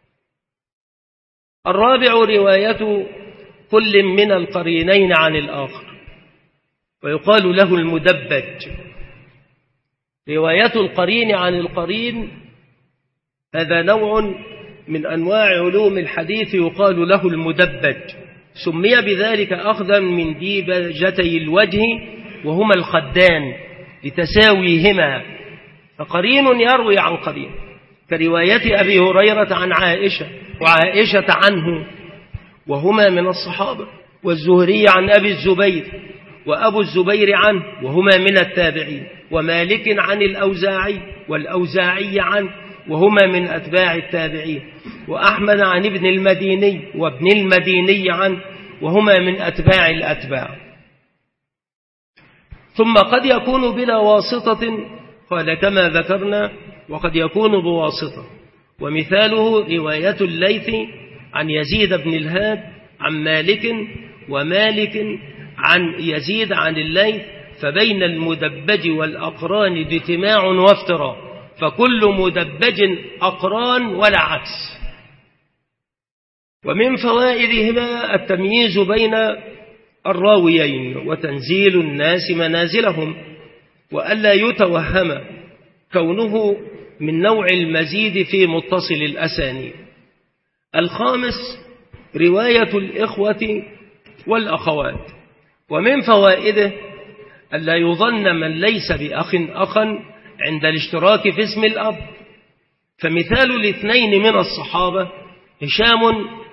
الرابع رواية كل من القرينين عن الآخر ويقال له المدبج. رواية القرين عن القرين هذا نوع من أنواع علوم الحديث يقال له المدبج، سمي بذلك أخذا من ديبجتي الوجه وهما الخدان لتساويهما، فقرين يروي عن قرين كرواية أبي هريرة عن عائشة وعائشة عنه وهما من الصحابة، والزهري عن أبي الزبير وأبو الزبير عنه وهما من التابعين، ومالك عن الأوزاعي والأوزاعي عنه وهما من أتباع التابعين، وأحمد عن ابن المديني وابن المديني عنه وهما من أتباع الأتباع. ثم قد يكون بلا واسطة قال كما ذكرنا وقد يكون بواسطة. ومثاله رواية الليث عن يزيد بن الهاد عن مالك ومالك عن يزيد عن الليث فبين المدبج والأقران اجتماع وافتراء فكل مدبج أقران ولا عكس. ومن فوائدهما التمييز بين الراويين وتنزيل الناس منازلهم وألا يتوهم كونه من نوع المزيد في متصل الأسانيد. الخامس رواية الإخوة والأخوات. ومن فوائده ألا يظن من ليس بأخ أخا عند الاشتراك في اسم الأب. فمثال الاثنين من الصحابة هشام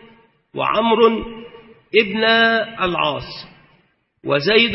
وعمر ابن العاص وزيد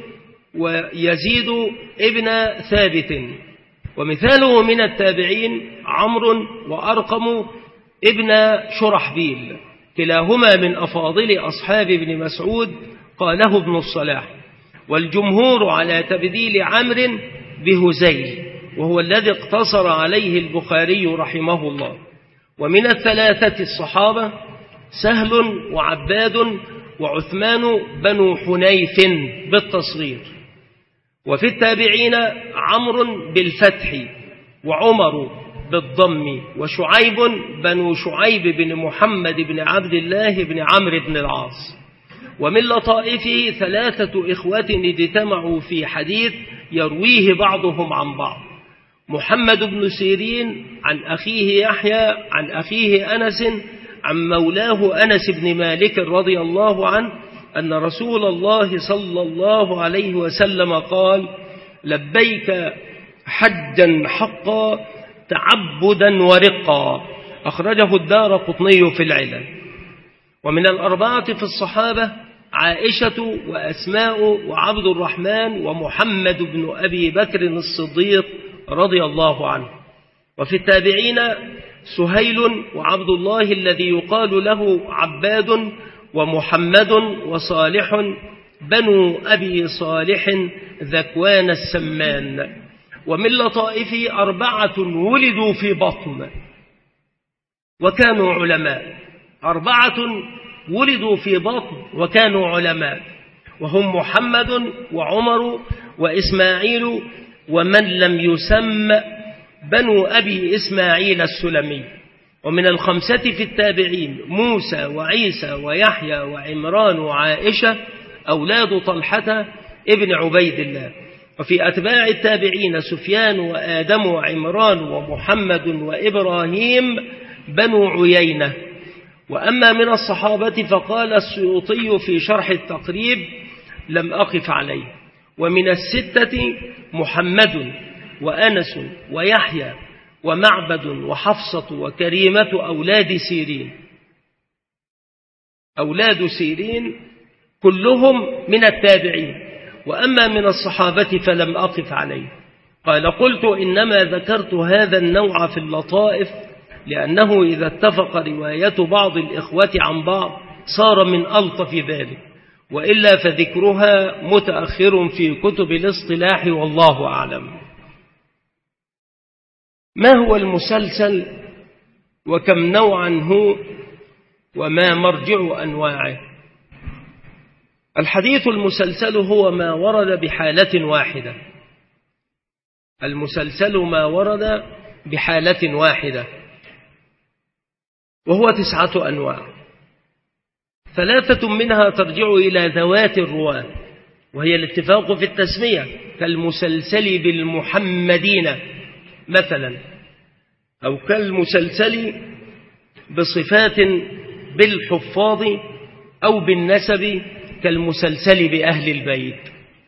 ويزيد ابن ثابت. ومثاله من التابعين عمرو وأرقم ابن شرحبيل كلاهما من أفاضل أصحاب ابن مسعود قاله ابن الصلاح. والجمهور على تبديل عمرو بهزيل وهو الذي اقتصر عليه البخاري رحمه الله. ومن الثلاثة الصحابة سهل وعباد وعثمان بن حنيف بالتصغير. وفي التابعين عمرو بالفتح وعمر بالضم وشعيب بن شعيب بن محمد بن عبد الله بن عمرو بن العاص. ومن لطائفه ثلاثة إخوة اجتمعوا في حديث يرويه بعضهم عن بعض: محمد بن سيرين عن أخيه يحيى عن أخيه أنس عن مولاه أنس بن مالك رضي الله عنه أن رسول الله صلى الله عليه وسلم قال: لبيك حجا حقا تعبدا ورقا. أخرجه الدارقطني في العلل. ومن الأربعة في الصحابة عائشة وأسماء وعبد الرحمن ومحمد بن أبي بكر الصديق رضي الله عنه. وفي التابعين سهيل وعبد الله الذي يقال له عباد ومحمد وصالح بنو أبي صالح ذكوان السمان. ومن لطائفه أربعة ولدوا في بطن وكانوا علماء. أربعة ولدوا في بطن وكانوا علماء وهم محمد وعمر وإسماعيل ومن لم يسم بنو أبي إسماعيل السلمي. ومن الخمسة في التابعين موسى وعيسى ويحيى وعمران وعائشة أولاد طلحة ابن عبيد الله. وفي أتباع التابعين سفيان وآدم وعمران ومحمد وإبراهيم بنو عيينة. وأما من الصحابة فقال السيوطي في شرح التقريب: لم أقف عليه. ومن الستة محمد وأنس ويحيى ومعبد وحفصة وكريمة أولاد سيرين. أولاد سيرين كلهم من التابعين. وأما من الصحابة فلم أقف عليه. قال: قلت إنما ذكرت هذا النوع في اللطائف لأنه إذا اتفق رواية بعض الإخوة عن بعض صار من ألطف ذلك، وإلا فذكرها متأخر في كتب الاصطلاح والله أعلم. ما هو المسلسل وكم نوعا هو وما مرجع أنواعه؟ الحديث المسلسل هو ما ورد بحالة واحدة. المسلسل ما ورد بحالة واحدة وهو تسعة أنواع. ثلاثة منها ترجع إلى ذوات الرواة وهي الاتفاق في التسمية كالمسلسل بالمحمدين مثلا، أو كالمسلسل بصفات بالحفاظ، أو بالنسب كالمسلسل بأهل البيت.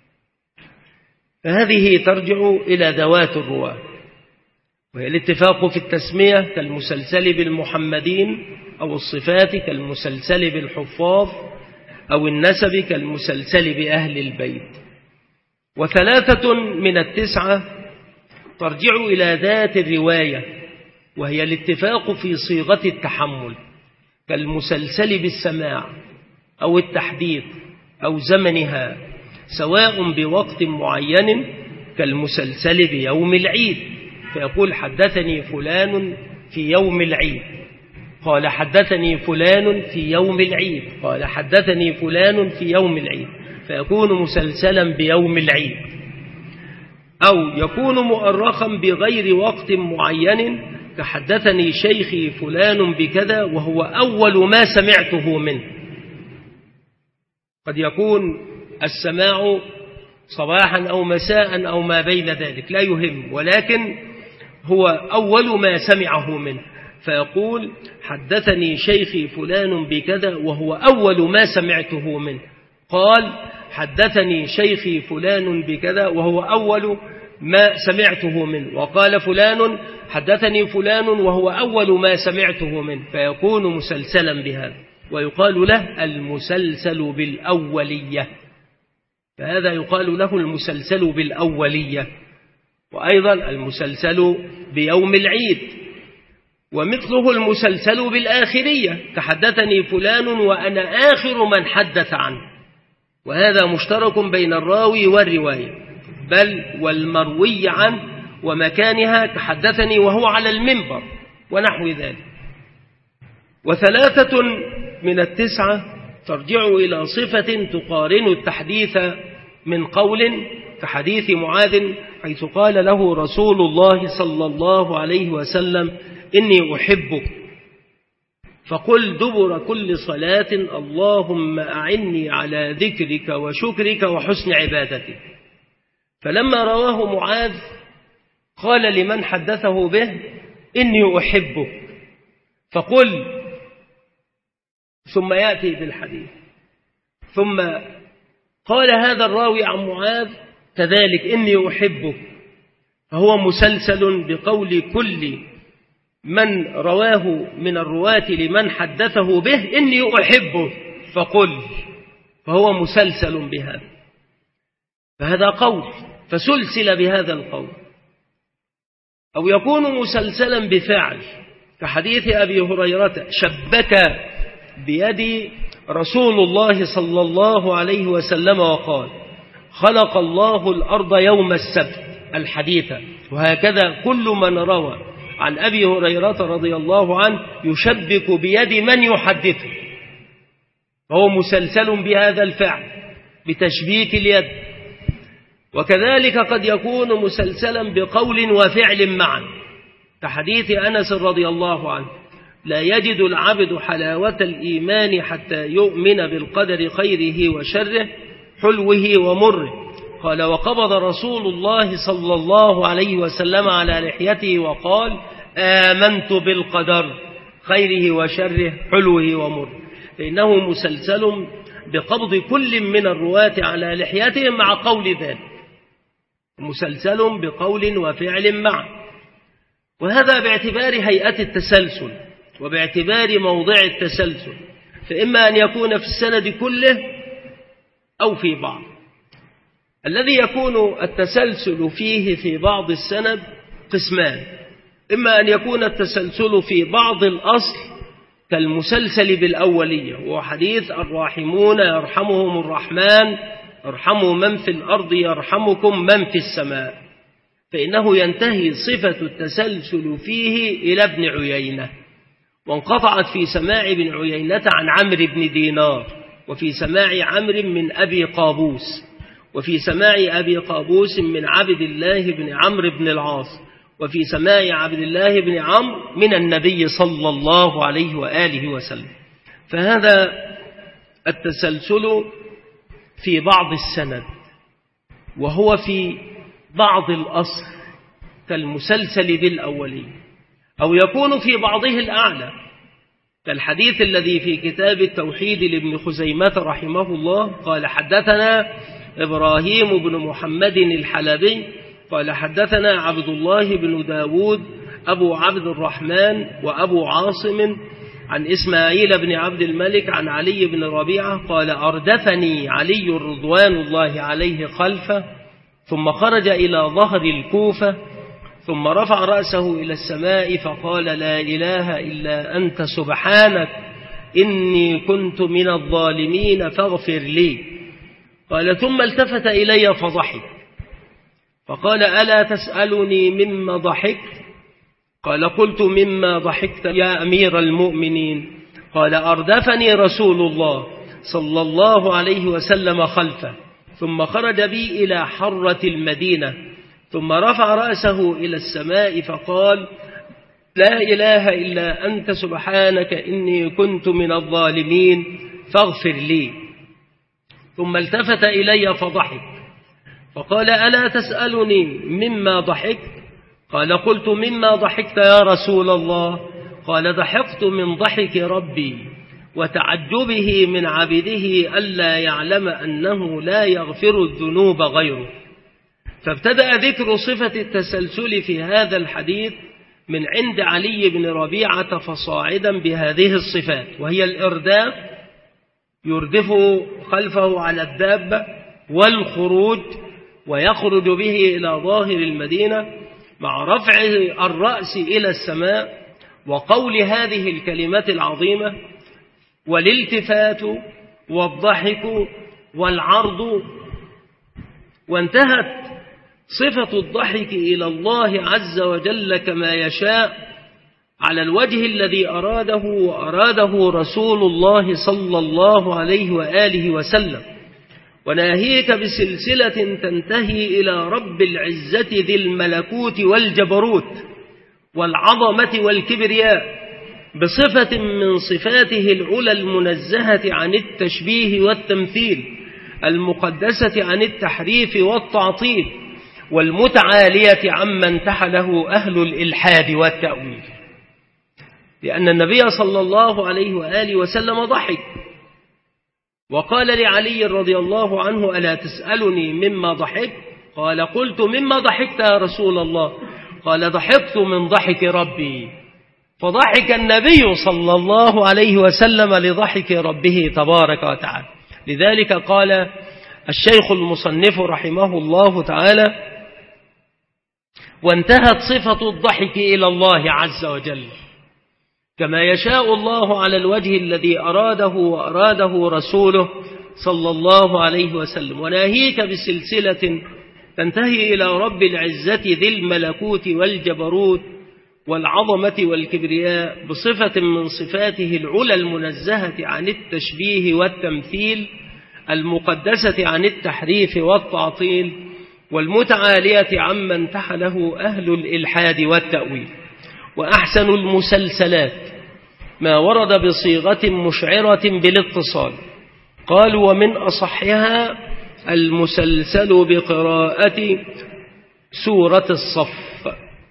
فهذه ترجع إلى ذوات الرواة وهي الاتفاق في التسمية كالمسلسل بالمحمدين، أو الصفات كالمسلسل بالحفاظ، أو النسب كالمسلسل بأهل البيت. وثلاثة من التسعة ترجع إلى ذات الرواية وهي الاتفاق في صيغة التحمل كالمسلسل بالسماع أو التحديث أو زمنها، سواء بوقت معين كالمسلسل بيوم العيد، فيقول حدثني فلان في يوم العيد، قال حدثني فلان في يوم العيد، قال حدثني فلان في يوم العيد، فيكون مسلسلا بيوم العيد. أو يكون مؤرخا بغير وقت معين، كحدثني شيخي فلان بكذا وهو أول ما سمعته منه. قد يكون السماع صباحا أو مساء أو ما بين ذلك لا يهم، ولكن هو أول ما سمعه منه، فيقول حدثني شيخي فلان بكذا وهو أول ما سمعته منه. قال حدثني شيخي فلان بكذا وهو أول ما سمعته منه، وقال فلان حدثني فلان وهو أول ما سمعته منه، فيكون مسلسلا بهذا، ويقال له المسلسل بالأولية، فهذا يقال له المسلسل بالأولية. وأيضا المسلسل بيوم العيد، ومثله المسلسل بالآخرية، كحدثني فلان وأنا آخر من حدث عنه، وهذا مشترك بين الراوي والرواية، بل والمروي عنه ومكانها، كحدثني وهو على المنبر ونحو ذلك. وثلاثة من التسعة ترجع إلى صفة تقارن التحديث من قول، كحديث معاذ حيث قال له رسول الله صلى الله عليه وسلم إني أحبك، فقل دبر كل صلاة اللهم أعني على ذكرك وشكرك وحسن عبادتك. فلما رواه معاذ قال لمن حدثه به إني أحبك، فقل، ثم يأتي بالحديث، ثم قال هذا الراوي عن معاذ كذلك إني أحبك، فهو مسلسل بقول كل من رواه من الرواة لمن حدثه به إني أحبه فقل، فهو مسلسل بهذا، فهذا قول فسلسل بهذا القول. أو يكون مسلسلا بفعل، كحديث أبي هريرة شبك بيد رسول الله صلى الله عليه وسلم وقال خلق الله الأرض يوم السبت الحديث. وهكذا كل من روى عن أبي هريرة رضي الله عنه يشبك بيد من يحدثه، فهو مسلسل بهذا الفعل بتشبيك اليد. وكذلك قد يكون مسلسلا بقول وفعل معا، كحديث أنس رضي الله عنه لا يجد العبد حلاوة الإيمان حتى يؤمن بالقدر خيره وشره حلوه ومره. قال وقبض رسول الله صلى الله عليه وسلم على لحيته وقال آمنت بالقدر خيره وشره حلوه ومره، فإنه مسلسل بقبض كل من الرواة على لحيتهم مع قول ذلك، مسلسل بقول وفعل معا. وهذا باعتبار هيئة التسلسل وباعتبار موضع التسلسل، فإما أن يكون في السند كله أو في بعض. الذي يكون التسلسل فيه في بعض السند قسمان، إما أن يكون التسلسل في بعض الأصل كالمسلسل بالأولية، وهو حديث الراحمون يرحمهم الرحمن ارحموا من في الأرض يرحمكم من في السماء، فإنه ينتهي صفة التسلسل فيه إلى ابن عيينة، وانقطعت في سماع ابن عيينة عن عمرو بن دينار، وفي سماع عمرو من أبي قابوس، وفي سماع أبي قابوس من عبد الله بن عمرو بن العاص، وفي سماع عبد الله بن عمرو من النبي صلى الله عليه وآله وسلم. فهذا التسلسل في بعض السند، وهو في بعض الأصل كالمسلسل بالأولي، أو يكون في بعضه الأعلى كالحديث الذي في كتاب التوحيد لابن خزيمة رحمه الله قال حدثنا إبراهيم بن محمد الحلبي قال حدثنا عبد الله بن داود أبو عبد الرحمن وأبو عاصم عن إسماعيل بن عبد الملك عن علي بن ربيعة قال أردفني علي رضوان الله عليه خلفه، ثم خرج إلى ظهر الكوفة، ثم رفع رأسه إلى السماء فقال لا إله إلا أنت سبحانك إني كنت من الظالمين فاغفر لي. قال ثم التفت إلي فضحك، فقال: ألا تسألني مما ضحكت؟ قال: قلت: مما ضحكت يا أمير المؤمنين؟ قال: أردفني رسول الله صلى الله عليه وسلم خلفه، ثم خرج بي إلى حرة المدينة، ثم رفع رأسه إلى السماء فقال: لا إله إلا أنت سبحانك إني كنت من الظالمين فاغفر لي. ثم التفت إلي فضحك، فقال: ألا تسألني مما ضحكت؟ قال: قلت: مما ضحكت يا رسول الله؟ قال: ضحكت من ضحك ربي وتعجبه من عبده ألا يعلم أنه لا يغفر الذنوب غيره. فابتدأ ذكر صفة التسلسل في هذا الحديث من عند علي بن ربيعة فصاعدا بهذه الصفات، وهي الإرداف، يردف خلفه على الدابة، والخروج، ويخرج به إلى ظاهر المدينة مع رفع الرأس إلى السماء، وقول هذه الكلمات العظيمة، والالتفات، والضحك، والعرض. وانتهت صفة الضحك إلى الله عز وجل كما يشاء على الوجه الذي أراده وأراده رسول الله صلى الله عليه وآله وسلم، وناهيك بسلسلة تنتهي إلى رب العزة ذي الملكوت والجبروت والعظمة والكبرياء بصفة من صفاته العلى المنزهة عن التشبيه والتمثيل، المقدسة عن التحريف والتعطيل، والمتعالية عما انتحله أهل الإلحاد والتأويل. لأن النبي صلى الله عليه وآله وسلم ضحك، وقال لعلي رضي الله عنه: ألا تسألني مما ضحكت؟ قال: قلت: مما ضحكت يا رسول الله؟ قال: ضحكت من ضحك ربي. فضحك النبي صلى الله عليه وسلم لضحك ربه تبارك وتعالى. لذلك قال الشيخ المصنف رحمه الله تعالى: وانتهت صفة الضحك إلى الله عز وجل كما يشاء الله على الوجه الذي أراده وأراده رسوله صلى الله عليه وسلم، وناهيك بسلسلة تنتهي إلى رب العزة ذي الملكوت والجبروت والعظمة والكبرياء بصفة من صفاته العلى المنزهة عن التشبيه والتمثيل، المقدسة عن التحريف والتعطيل، والمتعالية عما انتحله أهل الإلحاد والتأويل. وأحسن المسلسلات ما ورد بصيغة مشعرة بالاتصال. قالوا: ومن أصحها المسلسل بقراءة سورة الصف.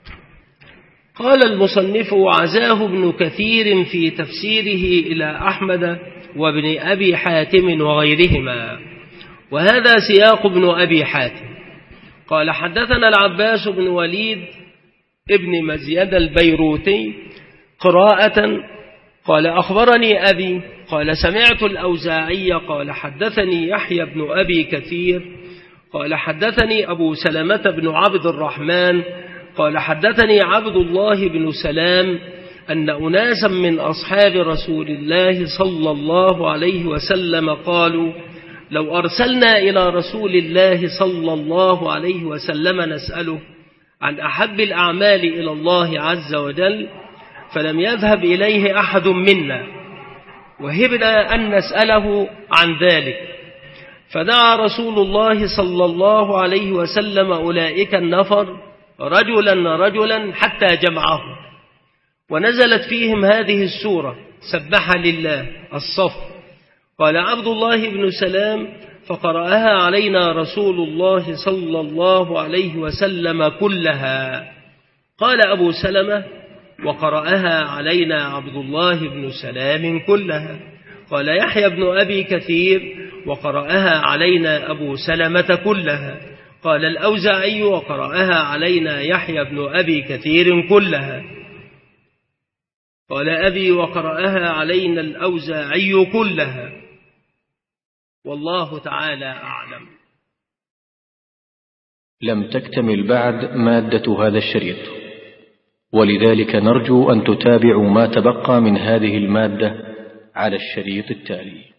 قال المصنف: وعزاه ابن كثير في تفسيره إلى أحمد وابن أبي حاتم وغيرهما، وهذا سياق ابن أبي حاتم. قال: حدثنا العباس بن وليد ابن مزيد البيروتي قراءة. قال: أخبرني أبي قال: سمعت الأوزاعي قال: حدثني يحيى بن أبي كثير قال: حدثني أبو سلمة بن عبد الرحمن قال: حدثني عبد الله بن سلام أن أناسا من أصحاب رسول الله صلى الله عليه وسلم قالوا: لو أرسلنا إلى رسول الله صلى الله عليه وسلم نسأله عن أحب الأعمال إلى الله عز وجل فلم يذهب إليه أحد منا، وهبنا أن نسأله عن ذلك، فدعا رسول الله صلى الله عليه وسلم أولئك النفر رجلا رجلا حتى جمعه، ونزلت فيهم هذه السورة: سبح لله الصف. قال عبد الله بن سلام: فقرأها علينا رسول الله صلى الله عليه وسلم كلها. قال أبو سلمة: وقرأها علينا عبد الله بن سلام كلها. قال يحيى بن أبي كثير: وقرأها علينا أبو سلمة كلها. قال الأوزاعي: وقرأها علينا يحيى بن أبي كثير كلها. قال أبي: وقرأها علينا الأوزاعي كلها. والله تعالى أعلم. لم تكتمل بعد مادة هذا الشريط، ولذلك نرجو أن تتابعوا ما تبقى من هذه المادة على الشريط التالي.